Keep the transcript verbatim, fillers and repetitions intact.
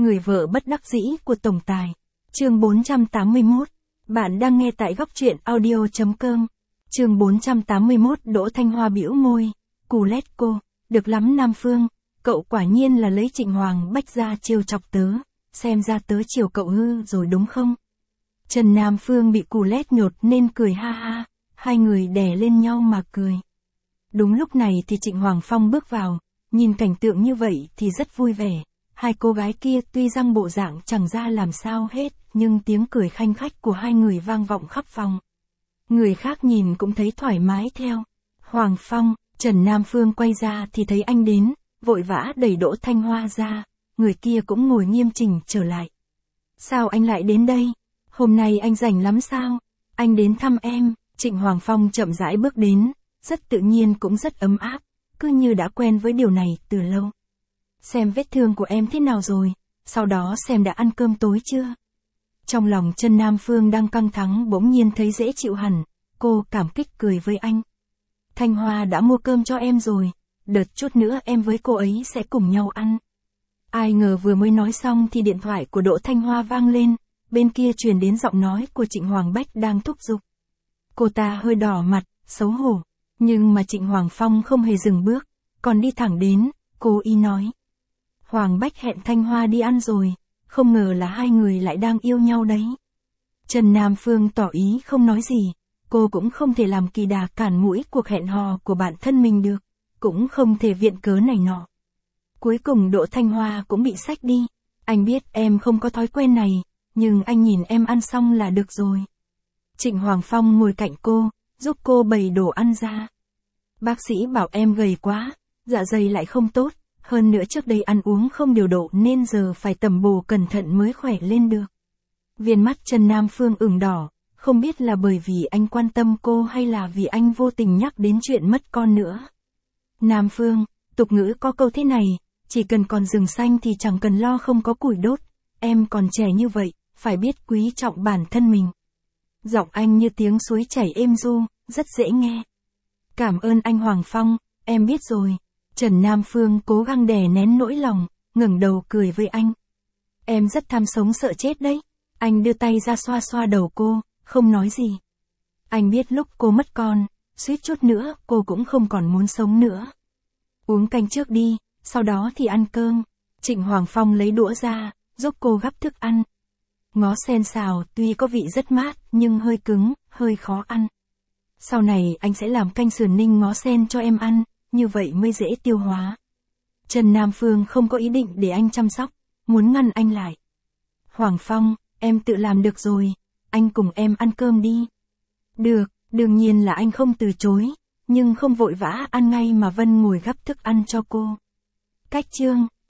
Người vợ bất đắc dĩ của tổng tài. Chương bốn trăm tám mươi mốt. Bạn đang nghe tại góc truyện audio chấm com. Chương bốn trăm tám mươi mốt. Đỗ Thanh Hoa bĩu môi. Cù lét cô, được lắm Nam Phương, cậu quả nhiên là lấy Trịnh Hoàng Bách ra trêu chọc tớ, xem ra tớ chiều cậu hư rồi đúng không? Trần Nam Phương bị Cù lét nhột nên cười ha ha, hai người đè lên nhau mà cười. Đúng lúc này thì Trịnh Hoàng Phong bước vào, nhìn cảnh tượng như vậy thì rất vui vẻ. Hai cô gái kia tuy răng bộ dạng chẳng ra làm sao hết, nhưng tiếng cười khanh khách của hai người vang vọng khắp phòng. Người khác nhìn cũng thấy thoải mái theo. Hoàng Phong, Trần Nam Phương quay ra thì thấy anh đến, vội vã đẩy Đỗ Thanh Hoa ra, người kia cũng ngồi nghiêm chỉnh trở lại. Sao anh lại đến đây? Hôm nay anh rảnh lắm sao? Anh đến thăm em. Trịnh Hoàng Phong chậm rãi bước đến, rất tự nhiên cũng rất ấm áp, cứ như đã quen với điều này từ lâu. Xem vết thương của em thế nào rồi, sau đó xem đã ăn cơm tối chưa? Trong lòng Trần Nam Phương đang căng thẳng bỗng nhiên thấy dễ chịu hẳn, cô cảm kích cười với anh. Thanh Hoa đã mua cơm cho em rồi, đợt chút nữa em với cô ấy sẽ cùng nhau ăn. Ai ngờ vừa mới nói xong thì điện thoại của Đỗ Thanh Hoa vang lên, bên kia truyền đến giọng nói của Trịnh Hoàng Bách đang thúc giục. Cô ta hơi đỏ mặt, xấu hổ, nhưng mà Trịnh Hoàng Phong không hề dừng bước, còn đi thẳng đến, cố ý nói. Hoàng Bách hẹn Thanh Hoa đi ăn rồi, không ngờ là hai người lại đang yêu nhau đấy. Trần Nam Phương tỏ ý không nói gì, cô cũng không thể làm kỳ đà cản mũi cuộc hẹn hò của bản thân mình được, cũng không thể viện cớ này nọ. Cuối cùng Đỗ Thanh Hoa cũng bị xách đi, anh biết em không có thói quen này, nhưng anh nhìn em ăn xong là được rồi. Trịnh Hoàng Phong ngồi cạnh cô, giúp cô bày đồ ăn ra. Bác sĩ bảo em gầy quá, dạ dày lại không tốt, hơn nữa trước đây ăn uống không điều độ nên giờ phải tầm bổ cẩn thận mới khỏe lên được. Viên mắt Trần Nam Phương ửng đỏ, không biết là bởi vì anh quan tâm cô hay là vì anh vô tình nhắc đến chuyện mất con nữa. Nam Phương, tục ngữ có câu thế này, chỉ cần còn rừng xanh thì chẳng cần lo không có củi đốt, em còn trẻ như vậy, phải biết quý trọng bản thân mình. Giọng anh như tiếng suối chảy êm ru, rất dễ nghe. Cảm ơn anh Hoàng Phong, em biết rồi. Trần Nam Phương cố gắng đè nén nỗi lòng, ngẩng đầu cười với anh. Em rất tham sống sợ chết đấy. Anh đưa tay ra xoa xoa đầu cô, không nói gì. Anh biết lúc cô mất con, suýt chút nữa cô cũng không còn muốn sống nữa. Uống canh trước đi, sau đó thì ăn cơm. Trịnh Hoàng Phong lấy đũa ra, giúp cô gắp thức ăn. Ngó sen xào tuy có vị rất mát nhưng hơi cứng, hơi khó ăn. Sau này anh sẽ làm canh sườn ninh ngó sen cho em ăn, như vậy mới dễ tiêu hóa. Trần Nam Phương không có ý định để anh chăm sóc, muốn ngăn anh lại. Hoàng Phong, em tự làm được rồi, anh cùng em ăn cơm đi. Được, đương nhiên là anh không từ chối, nhưng không vội vã ăn ngay mà Vân ngồi gắp thức ăn cho cô. Cách chương,